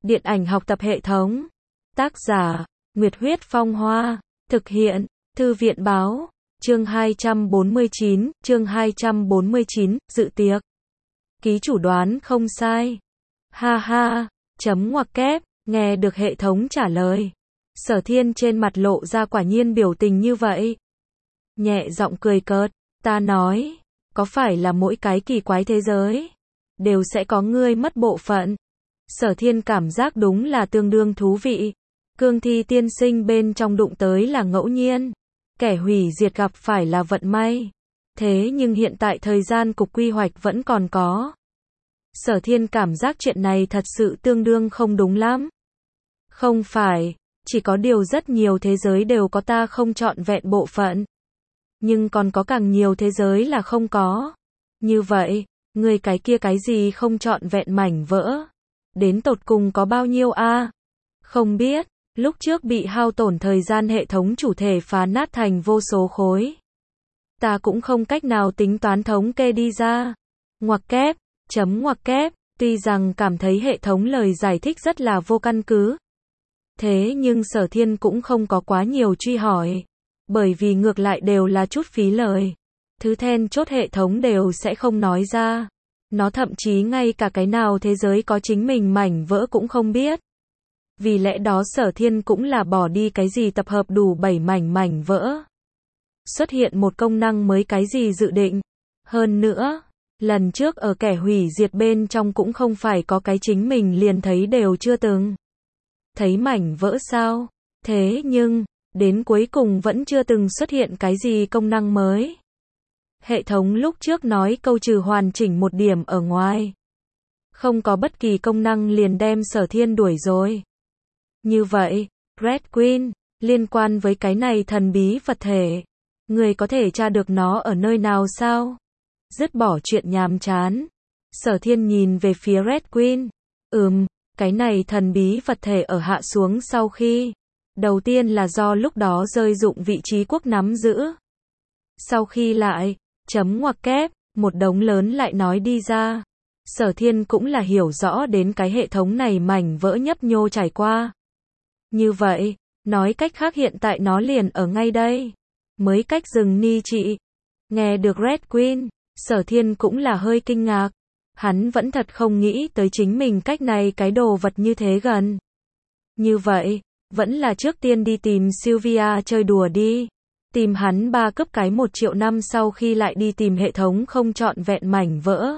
Điện ảnh học tập hệ thống. Tác giả, Nguyệt Huyết Phong Hoa. Thực hiện, Thư viện Báo. Chương 249, dự tiệc. Ký chủ đoán không sai. Ha ha, chấm ngoặc kép, nghe được hệ thống trả lời. Sở Thiên trên mặt lộ ra quả nhiên biểu tình như vậy. Nhẹ giọng cười cợt, ta nói, có phải là mỗi cái kỳ quái thế giới đều sẽ có ngươi mất bộ phận? Sở Thiên cảm giác đúng là tương đương thú vị. Cương thi tiên sinh bên trong đụng tới là ngẫu nhiên, kẻ hủy diệt gặp phải là vận may. Thế nhưng hiện tại thời gian cục quy hoạch vẫn còn có. Sở Thiên cảm giác chuyện này thật sự tương đương không đúng lắm. Không phải, chỉ có điều rất nhiều thế giới đều có ta không trọn vẹn bộ phận. Nhưng còn có càng nhiều thế giới là không có. Như vậy, người cái kia cái gì không trọn vẹn mảnh vỡ? Đến tột cùng có bao nhiêu a? Không biết, lúc trước bị hao tổn thời gian hệ thống chủ thể phá nát thành vô số khối. Ta cũng không cách nào tính toán thống kê đi ra. Ngoặc kép, chấm ngoặc kép, tuy rằng cảm thấy hệ thống lời giải thích rất là vô căn cứ. Thế nhưng Sở Thiên cũng không có quá nhiều truy hỏi. Bởi vì ngược lại đều là chút phí lời. Thứ then chốt hệ thống đều sẽ không nói ra. Nó thậm chí ngay cả cái nào thế giới có chính mình mảnh vỡ cũng không biết. Vì lẽ đó Sở Thiên cũng là bỏ đi cái gì tập hợp đủ 7 mảnh vỡ. Xuất hiện một công năng mới cái gì dự định. Hơn nữa, lần trước ở kẻ hủy diệt bên trong cũng không phải có cái chính mình liền thấy đều chưa từng thấy mảnh vỡ sao. Thế nhưng, đến cuối cùng vẫn chưa từng xuất hiện cái gì công năng mới. Hệ thống lúc trước nói câu trừ hoàn chỉnh một điểm ở ngoài. Không có bất kỳ công năng liền đem Sở Thiên đuổi rồi. Như vậy, Red Queen, liên quan với cái này thần bí vật thể, người có thể tra được nó ở nơi nào sao? Dứt bỏ chuyện nhàm chán. Sở Thiên nhìn về phía Red Queen. Cái này thần bí vật thể ở hạ xuống sau khi. Đầu tiên là do lúc đó rơi dụng vị trí quốc nắm giữ. Sau khi lại, chấm ngoặc kép, một đống lớn lại nói đi ra. Sở Thiên cũng là hiểu rõ đến cái hệ thống này mảnh vỡ nhấp nhô trải qua. Như vậy, nói cách khác hiện tại nó liền ở ngay đây. Mới cách rừng ni trị. Nghe được Red Queen, Sở Thiên cũng là hơi kinh ngạc. Hắn vẫn thật không nghĩ tới chính mình cách này cái đồ vật như thế gần. Như vậy, vẫn là trước tiên đi tìm Sylvia chơi đùa đi. Tìm hắn 3 cấp cái 1 triệu năm sau khi lại đi tìm hệ thống không trọn vẹn mảnh vỡ.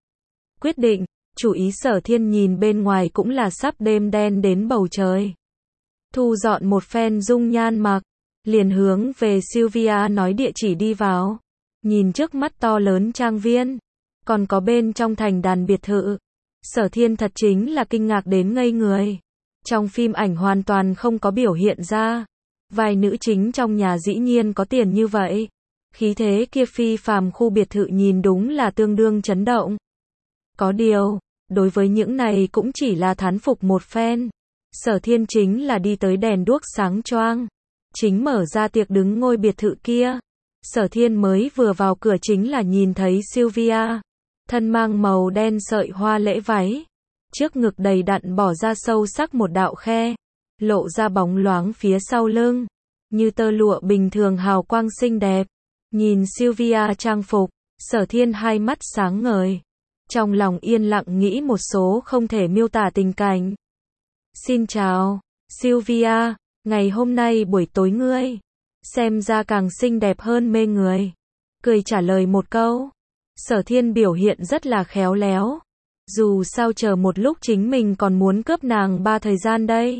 Quyết định, chủ ý Sở Thiên nhìn bên ngoài cũng là sắp đêm đen đến bầu trời. Thu dọn một phen dung nhan mặc, liền hướng về Sylvia nói địa chỉ đi vào. Nhìn trước mắt to lớn trang viên, còn có bên trong thành đàn biệt thự. Sở Thiên thật chính là kinh ngạc đến ngây người. Trong phim ảnh hoàn toàn không có biểu hiện ra. Vai nữ chính trong nhà dĩ nhiên có tiền như vậy. Khí thế kia phi phàm khu biệt thự nhìn đúng là tương đương chấn động. Có điều, đối với những này cũng chỉ là thán phục một phen. Sở Thiên chính là đi tới đèn đuốc sáng choang. Chính mở ra tiệc đứng ngôi biệt thự kia. Sở Thiên mới vừa vào cửa chính là nhìn thấy Sylvia. Thân mang màu đen sợi hoa lễ váy. Trước ngực đầy đặn bỏ ra sâu sắc một đạo khe. Lộ ra bóng loáng phía sau lưng. Như tơ lụa bình thường hào quang xinh đẹp. Nhìn Sylvia trang phục, Sở Thiên hai mắt sáng ngời. Trong lòng yên lặng nghĩ một số không thể miêu tả tình cảnh. Xin chào, Sylvia, ngày hôm nay buổi tối ngươi xem ra càng xinh đẹp hơn mê người. Cười trả lời một câu. Sở Thiên biểu hiện rất là khéo léo. Dù sao chờ một lúc chính mình còn muốn cướp nàng 3 thời gian đây.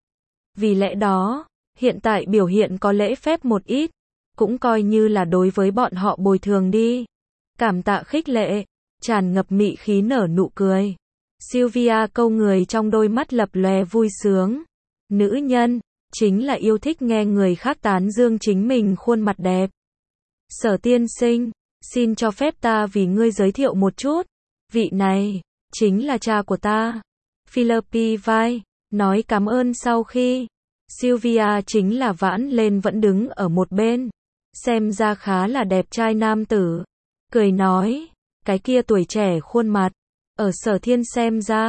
Vì lẽ đó, hiện tại biểu hiện có lễ phép một ít, cũng coi như là đối với bọn họ bồi thường đi. Cảm tạ khích lệ, tràn ngập mị khí nở nụ cười. Sylvia câu người trong đôi mắt lập lòe vui sướng. Nữ nhân, chính là yêu thích nghe người khác tán dương chính mình khuôn mặt đẹp. Sở tiên sinh, xin cho phép ta vì ngươi giới thiệu một chút. Vị này, chính là cha của ta. Philippi vai, nói cảm ơn sau khi. Sylvia chính là vãn lên vẫn đứng ở một bên. Xem ra khá là đẹp trai nam tử. Cười nói, cái kia tuổi trẻ khuôn mặt. Ở Sở Thiên xem ra,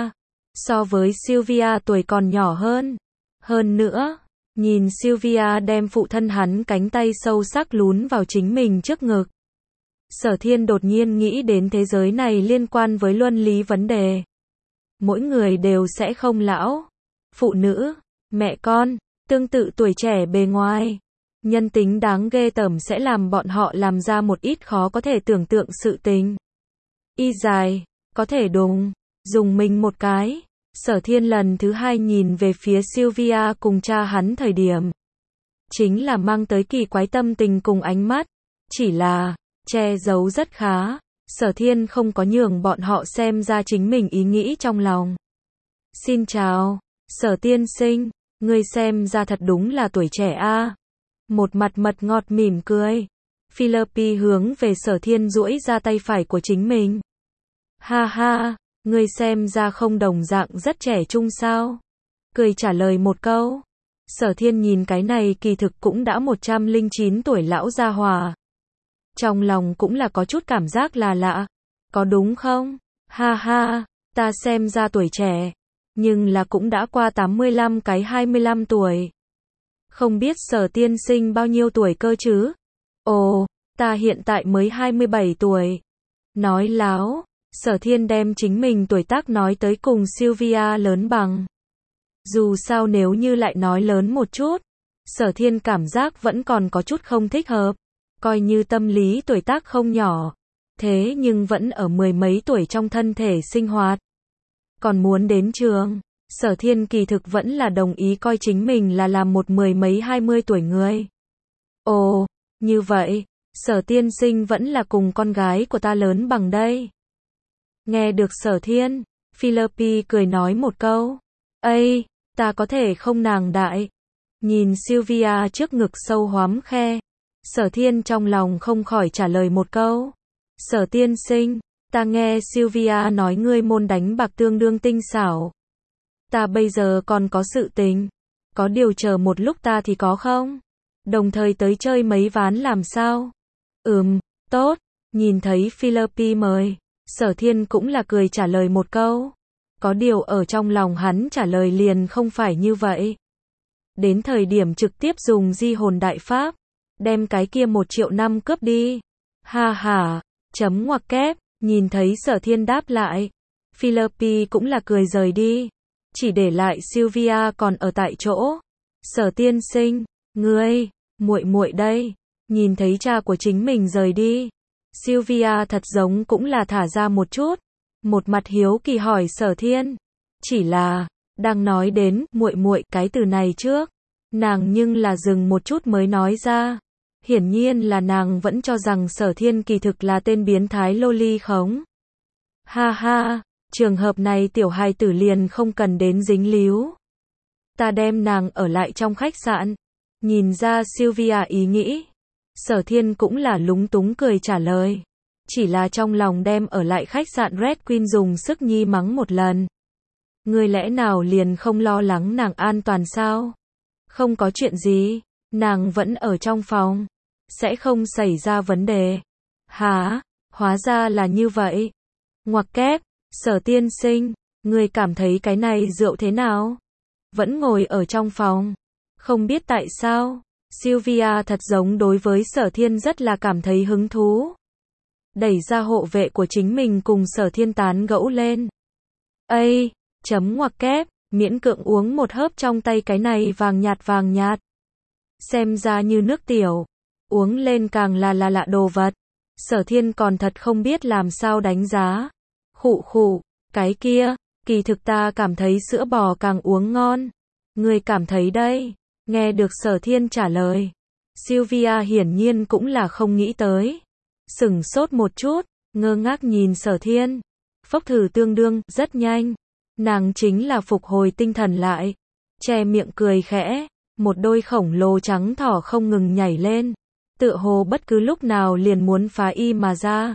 So với Sylvia tuổi còn nhỏ hơn. Hơn nữa, nhìn Sylvia đem phụ thân hắn cánh tay sâu sắc lún vào chính mình trước ngực. Sở Thiên đột nhiên nghĩ đến thế giới này liên quan với luân lý vấn đề. Mỗi người đều sẽ không lão. Phụ nữ, mẹ con, tương tự tuổi trẻ bề ngoài. Nhân tính đáng ghê tởm sẽ làm bọn họ làm ra một ít khó có thể tưởng tượng sự tình. Y dài, có thể dùng mình một cái. Sở Thiên lần thứ hai nhìn về phía Sylvia cùng cha hắn thời điểm. Chính là mang tới kỳ quái tâm tình cùng ánh mắt. Chỉ là, che giấu rất khá. Sở Thiên không có nhường bọn họ xem ra chính mình ý nghĩ trong lòng. Xin chào, Sở tiên sinh, ngươi xem ra thật đúng là tuổi trẻ a. Một mặt mật ngọt mỉm cười. Philippi hướng về Sở Thiên duỗi ra tay phải của chính mình. Ha ha, ngươi xem ra không đồng dạng rất trẻ trung sao? Cười trả lời một câu. Sở Thiên nhìn cái này kỳ thực cũng đã 109 tuổi lão gia hòa. Trong lòng cũng là có chút cảm giác là lạ. Có đúng không? Ha ha, ta xem ra tuổi trẻ. Nhưng là cũng đã qua 85 cái 25 tuổi. Không biết Sở tiên sinh bao nhiêu tuổi cơ chứ? Ồ, ta hiện tại mới 27 tuổi. Nói láo, Sở Thiên đem chính mình tuổi tác nói tới cùng Sylvia lớn bằng. Dù sao nếu như lại nói lớn một chút, Sở Thiên cảm giác vẫn còn có chút không thích hợp. Coi như tâm lý tuổi tác không nhỏ. Thế nhưng vẫn ở mười mấy tuổi trong thân thể sinh hoạt. Còn muốn đến trường, Sở Thiên kỳ thực vẫn là đồng ý coi chính mình là làm một mười mấy 20 tuổi người. Ồ, như vậy, Sở tiên sinh vẫn là cùng con gái của ta lớn bằng đây. Nghe được Sở Thiên, Philippi cười nói một câu. Ây, ta có thể không nàng đại. Nhìn Sylvia trước ngực sâu hoắm khe. Sở Thiên trong lòng không khỏi trả lời một câu. Sở tiên sinh, ta nghe Sylvia nói ngươi môn đánh bạc tương đương tinh xảo. Ta bây giờ còn có sự tình. Có điều chờ một lúc ta thì có không? Đồng thời tới chơi mấy ván làm sao? Tốt. Nhìn thấy Philippi mời. Sở Thiên cũng là cười trả lời một câu. Có điều ở trong lòng hắn trả lời liền không phải như vậy. Đến thời điểm trực tiếp dùng di hồn đại pháp. Đem cái kia 1 triệu năm cướp đi. Ha ha, chấm ngoặc kép, nhìn thấy Sở Thiên đáp lại. Philippi cũng là cười rời đi. Chỉ để lại Sylvia còn ở tại chỗ. Sở tiên sinh, ngươi, muội muội đây. Nhìn thấy cha của chính mình rời đi. Sylvia thật giống cũng là thả ra một chút. Một mặt hiếu kỳ hỏi Sở Thiên. Chỉ là, đang nói đến muội muội cái từ này trước. Nàng nhưng là dừng một chút mới nói ra. Hiển nhiên là nàng vẫn cho rằng Sở Thiên kỳ thực là tên biến thái loli khống. Ha ha, trường hợp này tiểu hài tử liền không cần đến dính líu. Ta đem nàng ở lại trong khách sạn. Nhìn ra Sylvia ý nghĩ. Sở Thiên cũng là lúng túng cười trả lời. Chỉ là trong lòng đem ở lại khách sạn Red Queen dùng sức nhi mắng một lần. Ngươi lẽ nào liền không lo lắng nàng an toàn sao? Không có chuyện gì, nàng vẫn ở trong phòng. Sẽ không xảy ra vấn đề. Hả? Hóa ra là như vậy. Ngoặc kép, Sở tiên sinh, ngươi cảm thấy cái này rượu thế nào? Vẫn ngồi ở trong phòng. Không biết tại sao, Sylvia thật giống đối với Sở Thiên rất là cảm thấy hứng thú. Đẩy ra hộ vệ của chính mình cùng Sở Thiên tán gẫu lên. Ây, chấm ngoặc kép, miễn cưỡng uống một hớp trong tay cái này vàng nhạt. Xem ra như nước tiểu. Uống lên càng là lạ đồ vật. Sở Thiên còn thật không biết làm sao đánh giá. Khụ, cái kia, kỳ thực ta cảm thấy sữa bò càng uống ngon. Ngươi cảm thấy đây. Nghe được Sở Thiên trả lời. Sylvia hiển nhiên cũng là không nghĩ tới. Sửng sốt một chút, ngơ ngác nhìn Sở Thiên. Phốc thử tương đương, rất nhanh. Nàng chính là phục hồi tinh thần lại. Che miệng cười khẽ. Một đôi khổng lồ trắng thỏ không ngừng nhảy lên. Tựa hồ bất cứ lúc nào liền muốn phá y mà ra.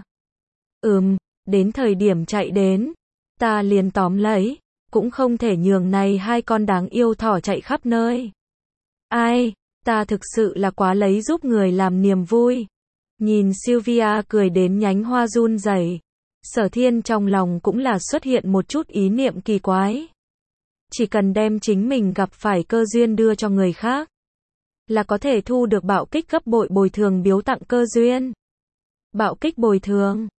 Đến thời điểm chạy đến. Ta liền tóm lấy. Cũng không thể nhường này hai con đáng yêu thỏ chạy khắp nơi. Ai, ta thực sự là quá lấy giúp người làm niềm vui. Nhìn Sylvia cười đến nhánh hoa run rẩy. Sở Thiên trong lòng cũng là xuất hiện một chút ý niệm kỳ quái. Chỉ cần đem chính mình gặp phải cơ duyên đưa cho người khác, là có thể thu được bạo kích gấp bội bồi thường biếu tặng cơ duyên. Bạo kích bồi thường.